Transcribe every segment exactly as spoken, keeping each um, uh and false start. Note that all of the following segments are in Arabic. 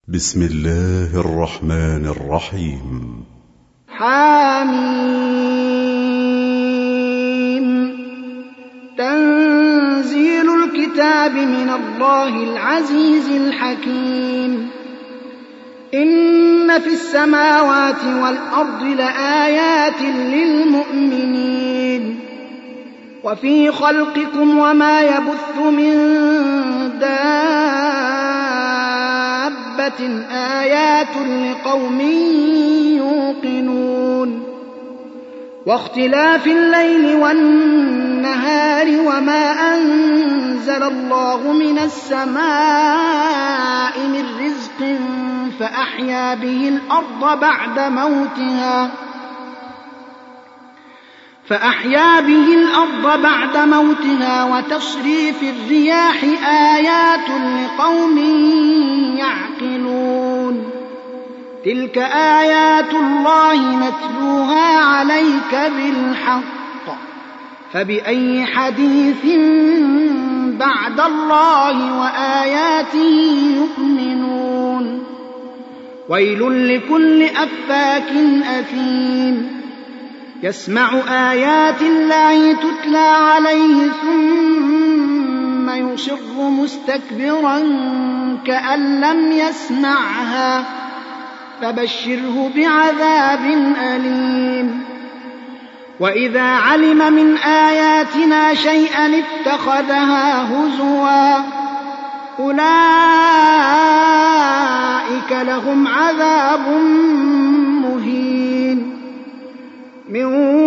بسم الله الرحمن الرحيم. حاميم. تنزيل الكتاب من الله العزيز الحكيم. إن في السماوات والأرض لآيات للمؤمنين وفي خلقكم وما يبث من دابة آيات لقوم يوقنون واختلاف الليل والنهار وما أنزل الله من السماء من رزق فأحيا به الأرض بعد موتها فأحيا به الأرض بعد موتها وتصريف الرياح آيات لقوم يعقلون تلك آيات الله نتلوها عليك بالحق فبأي حديث بعد الله وآياته يؤمنون ويل لكل أفاك أثيم يسمع آيات الله تتلى عليه ثم يصر مستكبرا كأن لم يسمعها فبشره بعذاب أليم وإذا علم من آياتنا شيئا اتخذها هزوا أولئك لهم عذاب مهين من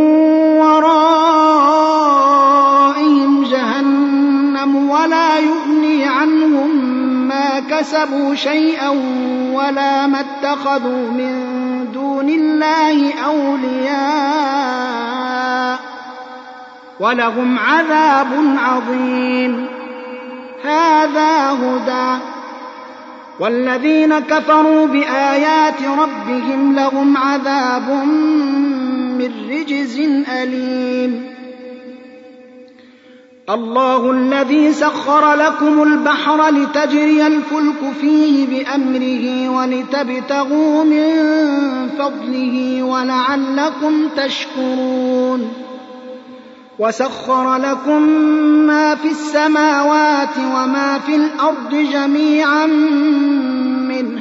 ورائهم جهنم ولا يغني عنهم ما كسبوا شيئا ولا ما اتخذوا من دون الله أولياء ولهم عذاب عظيم هذا هدى والذين كفروا بآيات ربهم لهم عذاب من رجز أليم الله الذي سخر لكم البحر لتجري الفلك فيه بأمره ولتبتغوا من فضله ولعلكم تشكرون وسخر لكم ما في السماوات وما في الأرض جميعا منه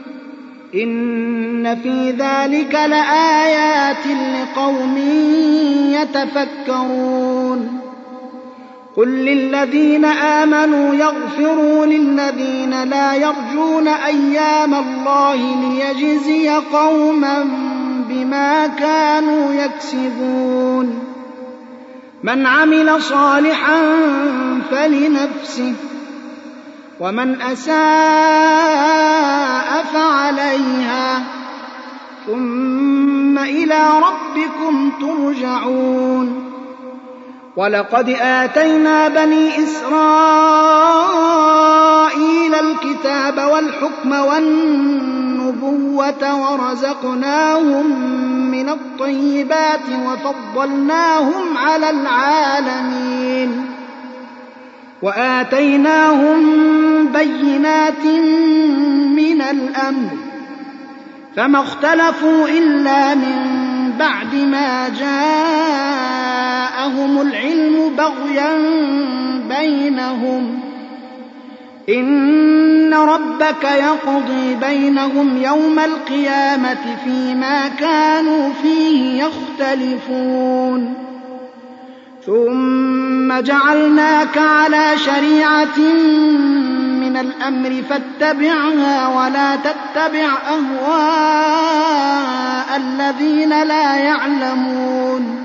إن في ذلك لآيات لقوم يتفكرون قل للذين آمنوا يغفروا للذين لا يرجون أيام الله ليجزي قوما بما كانوا يكسبون من عمل صالحا فلنفسه ومن أساء فعليها ثم إلى ربكم ترجعون ولقد آتينا بني إسرائيل الكتاب والحكم والنبوة ورزقناهم من الطيبات وفضلناهم على العالمين وآتيناهم بينات من الأمر فما اختلفوا إلا من بعد ما جاءهم العلم بغيا بينهم إن ربك يقضي بينهم يوم القيامة فيما كانوا فيه يختلفون ثم جعلناك على شريعة من الأمر فاتبعها ولا تتبع أهواء الذين لا يعلمون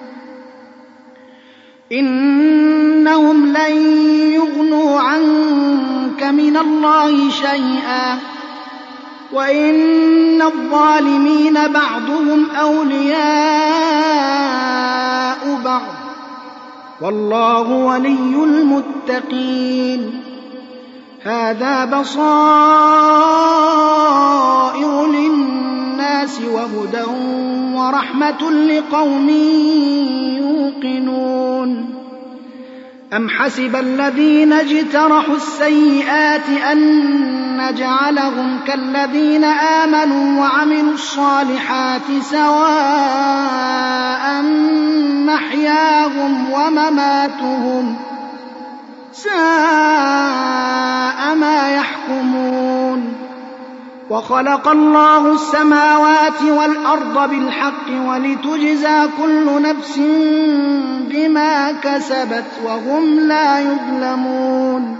إنهم لن يغنوا عنك من الله شيئا وإن الظالمين بعضهم أولياء بعض والله ولي المتقين هذا بصائر للناس وهدى ورحمة لقوم يوقنون أم حسب الذين اجترحوا السيئات أن نجعلهم كالذين آمنوا وعملوا الصالحات سواء محياهم ومماتهم ساء ما يحكمون وخلق الله السماوات والأرض بالحق ولتجزى كل نفس بما كسبت وهم لا يظلمون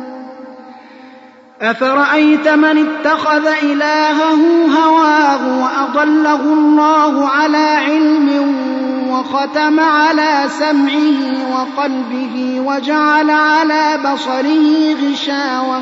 أفرأيت من اتخذ إلهه هواه وأضله الله على علم وختم على سمعه وقلبه وجعل على بصره غشاوة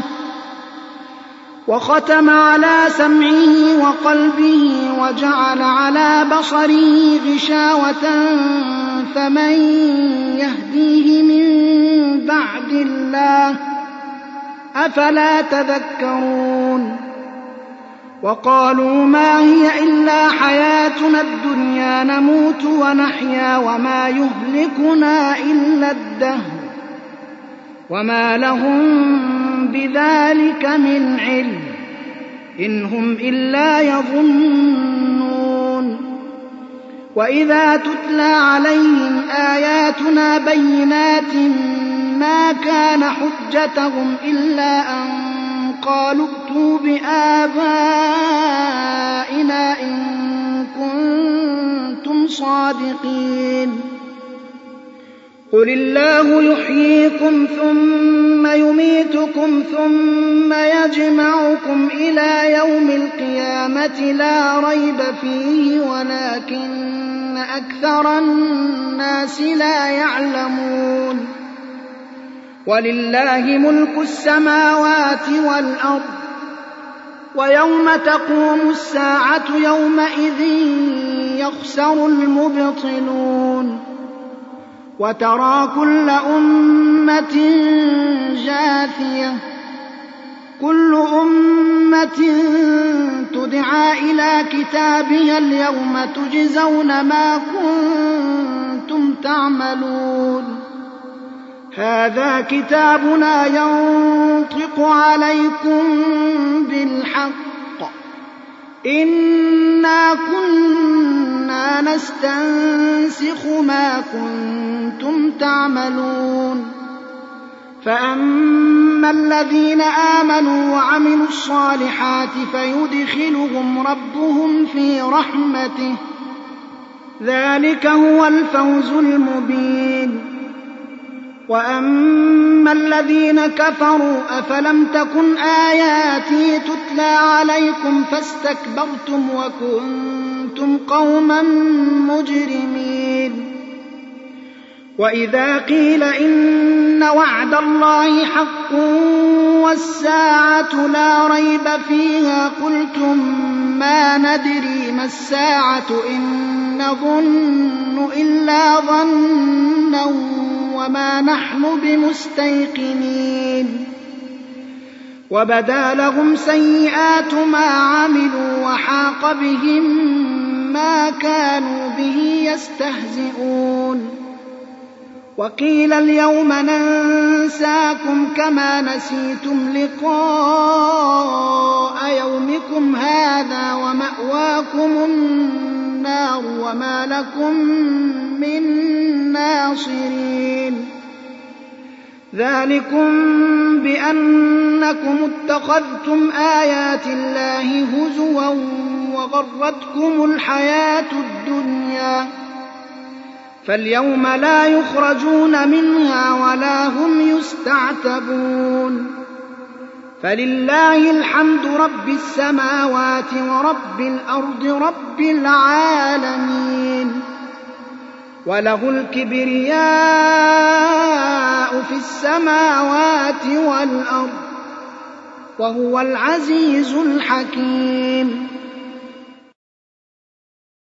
وختم على سمعه وقلبه وجعل على بصره غشاوة فمن يهديه من بعد الله أفلا تذكرون وقالوا ما هي إلا حياتنا الدنيا نموت ونحيا وما يهلكنا إلا الدهر وما لهم بذلك من علم إن هم إلا يظنون وإذا تتلى عليهم آياتنا بينات ما كان حجتهم إلا أن قالوا ائتوا بآبائنا إن كنتم صادقين قل الله يحييكم ثم يميتكم ثم يجمعكم إلى يوم القيامة لا ريب فيه ولكن أكثر الناس لا يعلمون ولله ملك السماوات والأرض ويوم تقوم الساعة يومئذ يخسر المبطلون وترى كل أمة جاثية كل أمة تدعى إلى كتابها اليوم تجزون ما كنتم تعملون هذا كتابنا ينطق عليكم بالحق إنا كنا نستنسخ ما كنتم تعملون فأما الذين آمنوا وعملوا الصالحات فيدخلهم ربهم في رحمته ذلك هو الفوز المبين وأما الذين كفروا أفلم تكن آياتي تتلى عليكم فاستكبرتم وكنتم قوما مجرمين وإذا قيل إن وعد الله حق والساعة لا ريب فيها قلتم ما ندري ما الساعة إن نظن إلا ظنا وما نحن بمستيقنين وبدا لهم سيئات ما عملوا وحاق بهم ما كانوا به يستهزئون وقيل اليوم ننساكم كما نسيتم لقاء يومكم هذا ومأواكم النار وما لكم من ناصرين ذلكم بأنكم اتخذتم آيات الله هزوا وغرتكم الحياة الدنيا فاليوم لا يخرجون منها ولا هم يستعتبون فلله الحمد رب السماوات ورب الأرض رب العالمين وله الكبرياء في السماوات والأرض وهو العزيز الحكيم